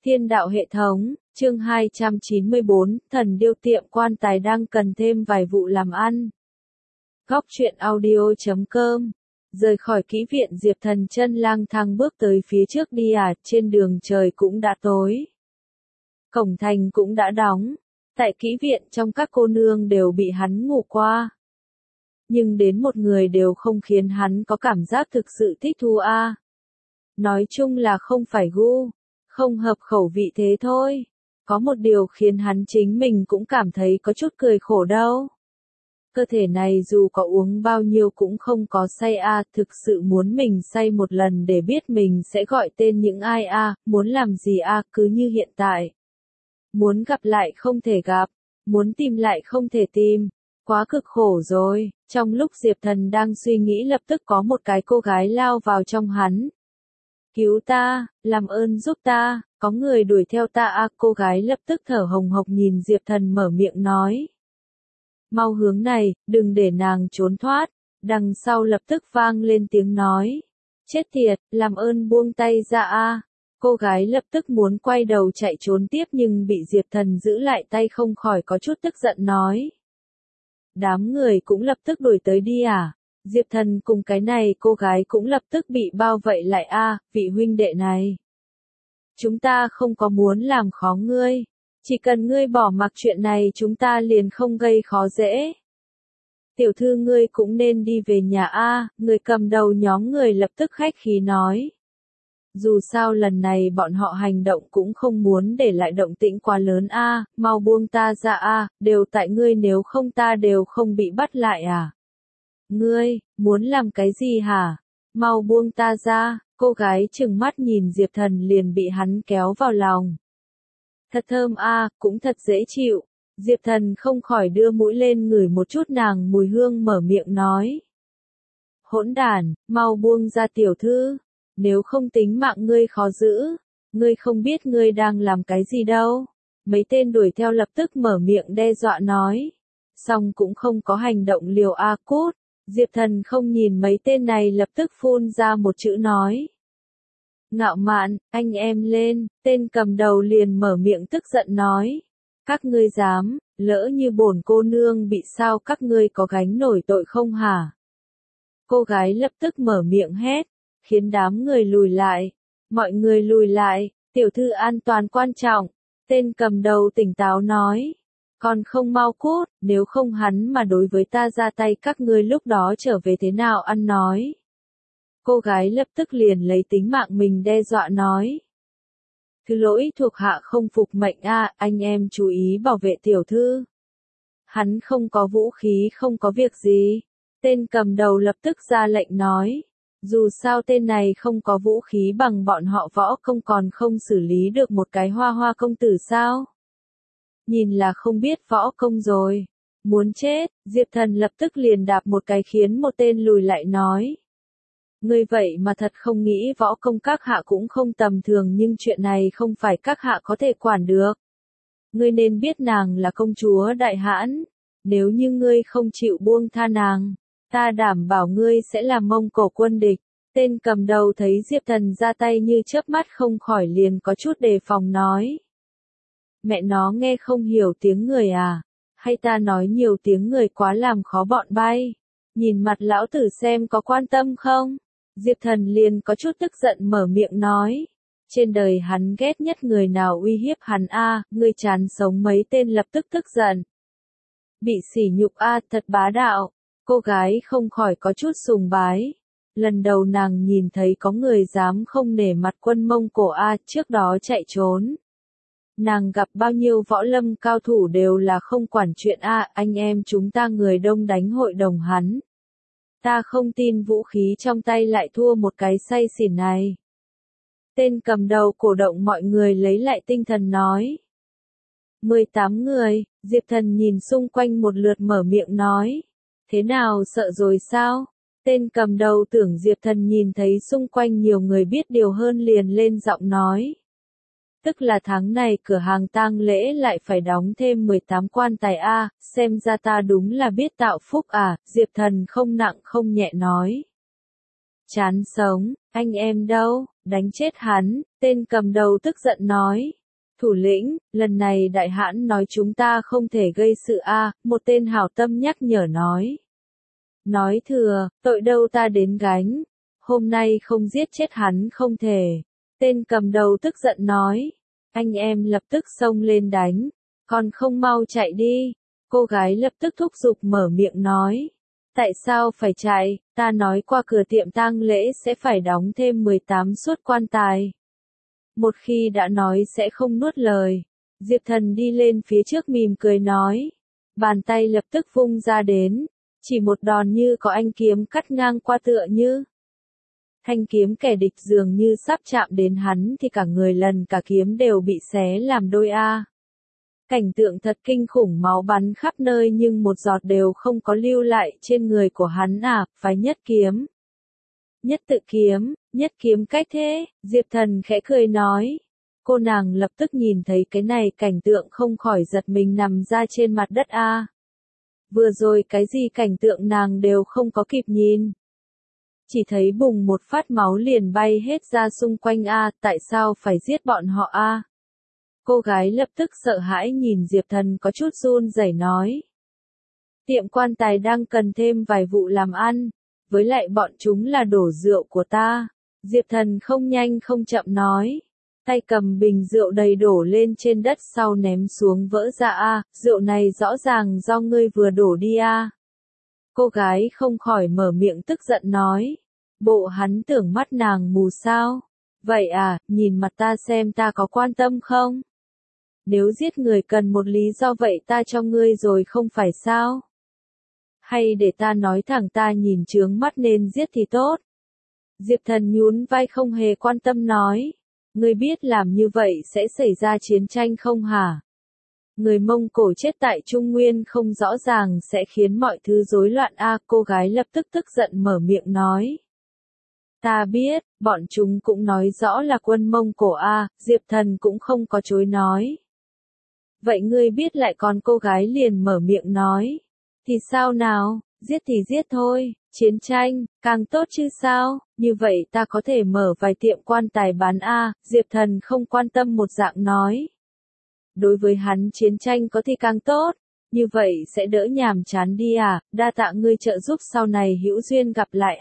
Thiên đạo hệ thống, chương 294, thần điêu tiệm quan tài đang cần thêm vài vụ làm ăn. Góc truyện audio.com. Rời khỏi kỹ viện, Diệp Thần chân lang thang bước tới phía trước đi trên đường trời cũng đã tối. Cổng thành cũng đã đóng. Tại kỹ viện trong các cô nương đều bị hắn ngủ qua. Nhưng đến một người đều không khiến hắn có cảm giác thực sự thích thú Nói chung là không phải gu, không hợp khẩu vị thế thôi. Có một điều khiến hắn chính mình cũng cảm thấy có chút cười khổ đâu. Cơ thể này dù có uống bao nhiêu cũng không có say thực sự muốn mình say một lần để biết mình sẽ gọi tên những ai muốn làm gì cứ như hiện tại. Muốn gặp lại không thể gặp, muốn tìm lại không thể tìm, quá cực khổ rồi. Trong lúc Diệp Thần đang suy nghĩ lập tức có một cái cô gái lao vào trong hắn. Cứu ta, làm ơn giúp ta, có người đuổi theo ta cô gái lập tức thở hồng hộc nhìn Diệp Thần mở miệng nói. Mau hướng này, đừng để nàng trốn thoát, đằng sau lập tức vang lên tiếng nói. Chết tiệt, làm ơn buông tay ra Cô gái lập tức muốn quay đầu chạy trốn tiếp nhưng bị Diệp Thần giữ lại tay không khỏi có chút tức giận nói. Đám người cũng lập tức đuổi tới đi Diệp Thần cùng cái này cô gái cũng lập tức bị bao vây lại vị huynh đệ này. Chúng ta không có muốn làm khó ngươi. Chỉ cần ngươi bỏ mặc chuyện này chúng ta liền không gây khó dễ. Tiểu thư ngươi cũng nên đi về nhà người cầm đầu nhóm người lập tức khách khí nói. Dù sao lần này bọn họ hành động cũng không muốn để lại động tĩnh quá lớn mau buông ta ra đều tại ngươi nếu không ta đều không bị bắt lại Ngươi, muốn làm cái gì hả? Mau buông ta ra, cô gái trừng mắt nhìn Diệp Thần liền bị hắn kéo vào lòng. Thật thơm cũng thật dễ chịu. Diệp Thần không khỏi đưa mũi lên ngửi một chút nàng mùi hương mở miệng nói. Hỗn đản, mau buông ra tiểu thư. Nếu không tính mạng ngươi khó giữ. Ngươi không biết ngươi đang làm cái gì đâu. Mấy tên đuổi theo lập tức mở miệng đe dọa nói. Xong cũng không có hành động liều cút. Diệp Thần không nhìn mấy tên này lập tức phun ra một chữ nói. Ngạo mạn, anh em lên, tên cầm đầu liền mở miệng tức giận nói. Các ngươi dám, lỡ như bổn cô nương bị sao các ngươi có gánh nổi tội không hả? Cô gái lập tức mở miệng hét, khiến đám người lùi lại. Mọi người lùi lại, tiểu thư an toàn quan trọng. Tên cầm đầu tỉnh táo nói. Còn không mau cút, nếu không hắn mà đối với ta ra tay các ngươi lúc đó trở về thế nào ăn nói. Cô gái lập tức liền lấy tính mạng mình đe dọa nói. Thứ lỗi thuộc hạ không phục mệnh anh em chú ý bảo vệ tiểu thư. Hắn không có vũ khí không có việc gì. Tên cầm đầu lập tức ra lệnh nói. Dù sao tên này không có vũ khí bằng bọn họ võ công còn không xử lý được một cái hoa công tử sao? Nhìn là không biết võ công rồi. Muốn chết, Diệp Thần lập tức liền đạp một cái khiến một tên lùi lại nói. Ngươi vậy mà thật không nghĩ võ công các hạ cũng không tầm thường nhưng chuyện này không phải các hạ có thể quản được. Ngươi nên biết nàng là công chúa đại hãn. Nếu như ngươi không chịu buông tha nàng, ta đảm bảo ngươi sẽ là Mông Cổ quân địch. Tên cầm đầu thấy Diệp Thần ra tay như chớp mắt không khỏi liền có chút đề phòng nói. Mẹ nó nghe không hiểu tiếng người hay ta nói nhiều tiếng người quá làm khó bọn bay. Nhìn mặt lão tử xem có quan tâm không? Diệp Thần liền có chút tức giận mở miệng nói. Trên đời hắn ghét nhất người nào uy hiếp hắn ngươi chán sống mấy tên lập tức tức giận. Bị sỉ nhục thật bá đạo. Cô gái không khỏi có chút sùng bái. Lần đầu nàng nhìn thấy có người dám không nể mặt quân Mông Cổ trước đó chạy trốn. Nàng gặp bao nhiêu võ lâm cao thủ đều là không quản chuyện anh em chúng ta người đông đánh hội đồng hắn. Ta không tin vũ khí trong tay lại thua một cái say xỉn này. Tên cầm đầu cổ động mọi người lấy lại tinh thần nói. 18 người, Diệp Thần nhìn xung quanh một lượt mở miệng nói. Thế nào sợ rồi sao? Tên cầm đầu tưởng Diệp Thần nhìn thấy xung quanh nhiều người biết điều hơn liền lên giọng nói. Tức là tháng này cửa hàng tang lễ lại phải đóng thêm 18 quan tài xem ra ta đúng là biết tạo phúc Diệp Thần không nặng không nhẹ nói. Chán sống, anh em đâu, đánh chết hắn, tên cầm đầu tức giận nói. Thủ lĩnh, lần này đại hãn nói chúng ta không thể gây sự một tên hảo tâm nhắc nhở nói. Nói thừa, tội đâu ta đến gánh, hôm nay không giết chết hắn không thể. Tên cầm đầu tức giận nói, anh em lập tức xông lên đánh, còn không mau chạy đi. Cô gái lập tức thúc giục mở miệng nói. Tại sao phải chạy, ta nói qua cửa tiệm tang lễ sẽ phải đóng thêm 18 suất quan tài. Một khi đã nói sẽ không nuốt lời. Diệp Thần đi lên phía trước mỉm cười nói. Bàn tay lập tức vung ra đến. Chỉ một đòn như có ánh kiếm cắt ngang qua tựa như. Thanh kiếm kẻ địch dường như sắp chạm đến hắn thì cả người lần cả kiếm đều bị xé làm đôi Cảnh tượng thật kinh khủng, máu bắn khắp nơi nhưng một giọt đều không có lưu lại trên người của hắn phái nhất kiếm. Nhất tự kiếm, nhất kiếm cách thế, Diệp Thần khẽ cười nói. Cô nàng lập tức nhìn thấy cái này cảnh tượng không khỏi giật mình nằm ra trên mặt đất Vừa rồi cái gì cảnh tượng nàng đều không có kịp nhìn. Chỉ thấy bùng một phát máu liền bay hết ra xung quanh tại sao phải giết bọn họ Cô gái lập tức sợ hãi nhìn Diệp Thần có chút run rẩy nói. Tiệm quan tài đang cần thêm vài vụ làm ăn, với lại bọn chúng là đổ rượu của ta. Diệp Thần không nhanh không chậm nói. Tay cầm bình rượu đầy đổ lên trên đất sau ném xuống vỡ ra rượu này rõ ràng do ngươi vừa đổ đi Cô gái không khỏi mở miệng tức giận nói. Bộ hắn tưởng mắt nàng mù sao? Vậy nhìn mặt ta xem ta có quan tâm không? Nếu giết người cần một lý do vậy ta cho ngươi rồi không phải sao? Hay để ta nói thẳng ta nhìn chướng mắt nên giết thì tốt. Diệp Thần nhún vai không hề quan tâm nói. Ngươi biết làm như vậy sẽ xảy ra chiến tranh không hả? Người Mông Cổ chết tại Trung Nguyên không rõ ràng sẽ khiến mọi thứ rối loạn cô gái lập tức tức giận mở miệng nói. Ta biết, bọn chúng cũng nói rõ là quân Mông Cổ Diệp Thần cũng không có chối nói. Vậy ngươi biết lại còn cô gái liền mở miệng nói. Thì sao nào, giết thì giết thôi, chiến tranh, càng tốt chứ sao, như vậy ta có thể mở vài tiệm quan tài bán Diệp Thần không quan tâm một dạng nói. Đối với hắn chiến tranh có thì càng tốt, như vậy sẽ đỡ nhàm chán đi đa tạ ngươi trợ giúp sau này hữu duyên gặp lại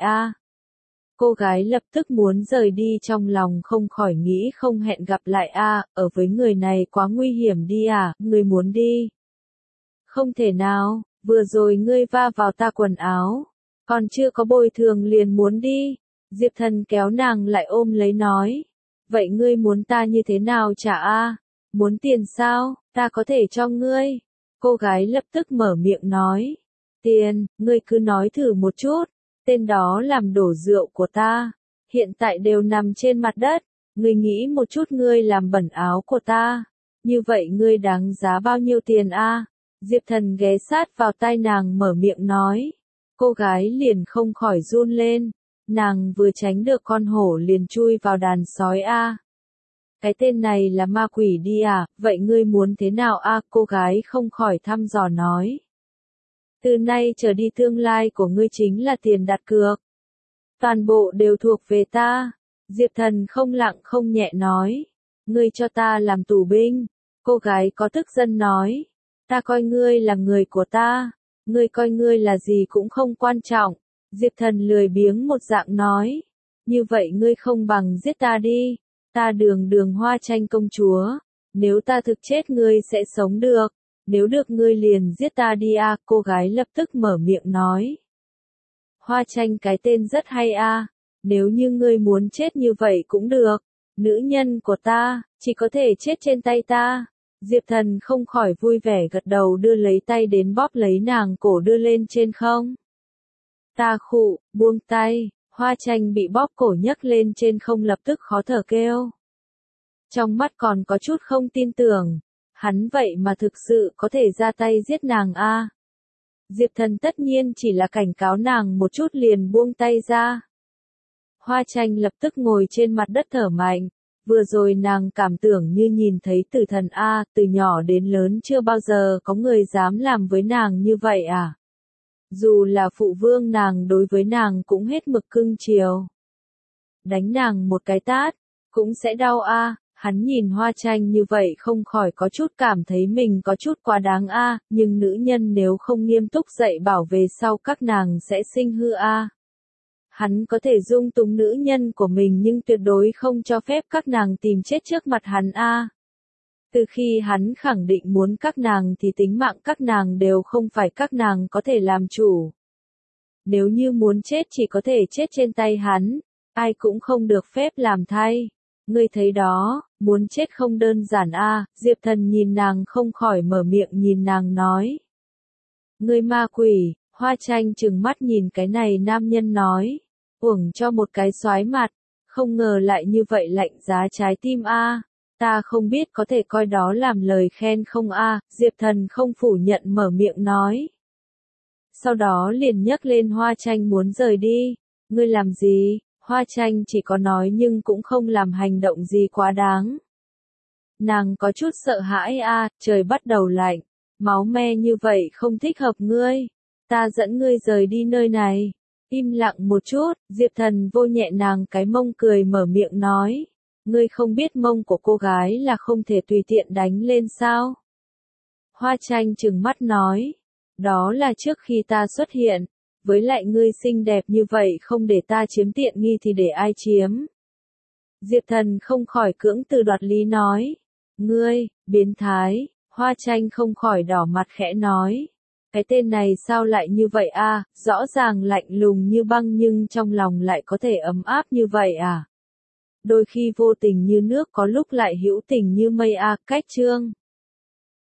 Cô gái lập tức muốn rời đi trong lòng không khỏi nghĩ không hẹn gặp lại ở với người này quá nguy hiểm đi ngươi muốn đi. Không thể nào, vừa rồi ngươi va vào ta quần áo, còn chưa có bồi thường liền muốn đi. Diệp Thần kéo nàng lại ôm lấy nói. Vậy ngươi muốn ta như thế nào trả Muốn tiền sao, ta có thể cho ngươi. Cô gái lập tức mở miệng nói. Tiền, ngươi cứ nói thử một chút. Tên đó làm đổ rượu của ta, hiện tại đều nằm trên mặt đất, ngươi nghĩ một chút ngươi làm bẩn áo của ta, như vậy ngươi đáng giá bao nhiêu tiền Diệp Thần ghé sát vào tai nàng mở miệng nói, cô gái liền không khỏi run lên, nàng vừa tránh được con hổ liền chui vào đàn sói Cái tên này là ma quỷ đi vậy ngươi muốn thế nào cô gái không khỏi thăm dò nói. Từ nay trở đi tương lai của ngươi chính là tiền đặt cược. Toàn bộ đều thuộc về ta. Diệp Thần không lặng không nhẹ nói. Ngươi cho ta làm tù binh. Cô gái có tức giận nói. Ta coi ngươi là người của ta. Ngươi coi ngươi là gì cũng không quan trọng. Diệp Thần lười biếng một dạng nói. Như vậy ngươi không bằng giết ta đi. Ta Đường Hoa Tranh công chúa. Nếu ta thực chết ngươi sẽ sống được. Nếu được ngươi liền giết ta đi cô gái lập tức mở miệng nói. Hoa Tranh cái tên rất hay nếu như ngươi muốn chết như vậy cũng được, nữ nhân của ta, chỉ có thể chết trên tay ta. Diệp Thần không khỏi vui vẻ gật đầu đưa lấy tay đến bóp lấy nàng cổ đưa lên trên không. Ta khụ, buông tay, Hoa Tranh bị bóp cổ nhấc lên trên không lập tức khó thở kêu. Trong mắt còn có chút không tin tưởng. Hắn vậy mà thực sự có thể ra tay giết nàng Diệp Thần tất nhiên chỉ là cảnh cáo nàng một chút liền buông tay ra. Hoa Tranh lập tức ngồi trên mặt đất thở mạnh. Vừa rồi nàng cảm tưởng như nhìn thấy tử thần từ nhỏ đến lớn chưa bao giờ có người dám làm với nàng như vậy Dù là phụ vương nàng đối với nàng cũng hết mực cưng chiều. đánh nàng một cái tát, cũng sẽ đau a. Hắn nhìn Hoa Tranh như vậy không khỏi có chút cảm thấy mình có chút quá đáng a, nhưng nữ nhân nếu không nghiêm túc dạy bảo về sau các nàng sẽ sinh hư a. Hắn có thể dung túng nữ nhân của mình nhưng tuyệt đối không cho phép các nàng tìm chết trước mặt hắn a. Từ khi hắn khẳng định muốn các nàng thì tính mạng các nàng đều không phải các nàng có thể làm chủ. Nếu như muốn chết chỉ có thể chết trên tay hắn, ai cũng không được phép làm thay. Ngươi thấy đó, muốn chết không đơn giản a. Diệp Thần nhìn nàng không khỏi mở miệng nhìn nàng nói. Ngươi ma quỷ. Hoa Tranh trừng mắt nhìn cái này nam nhân nói. Uổng cho một cái xoái mặt, không ngờ lại như vậy lạnh giá trái tim a. Ta không biết có thể coi đó làm lời khen không a. Diệp Thần không phủ nhận mở miệng nói. Sau đó liền nhấc lên Hoa Tranh muốn rời đi. Ngươi làm gì? Hoa Tranh chỉ có nói nhưng cũng không làm hành động gì quá đáng. Nàng có chút sợ hãi a, trời bắt đầu lạnh, máu me như vậy không thích hợp ngươi. Ta dẫn ngươi rời đi nơi này. Im lặng một chút, Diệp Thần vô nhẹ nàng cái mông cười mở miệng nói. Ngươi không biết mông của cô gái là không thể tùy tiện đánh lên sao? Hoa Tranh trừng mắt nói. Đó là trước khi ta xuất hiện. Với lại ngươi xinh đẹp như vậy không để ta chiếm tiện nghi thì để ai chiếm? Diệp Thần không khỏi cưỡng từ đoạt lý nói. Ngươi, biến thái. Hoa Tranh không khỏi đỏ mặt khẽ nói. Cái tên này sao lại như vậy a? Rõ ràng lạnh lùng như băng nhưng trong lòng lại có thể ấm áp như vậy à? Đôi khi vô tình như nước có lúc lại hữu tình như mây a. Cách chương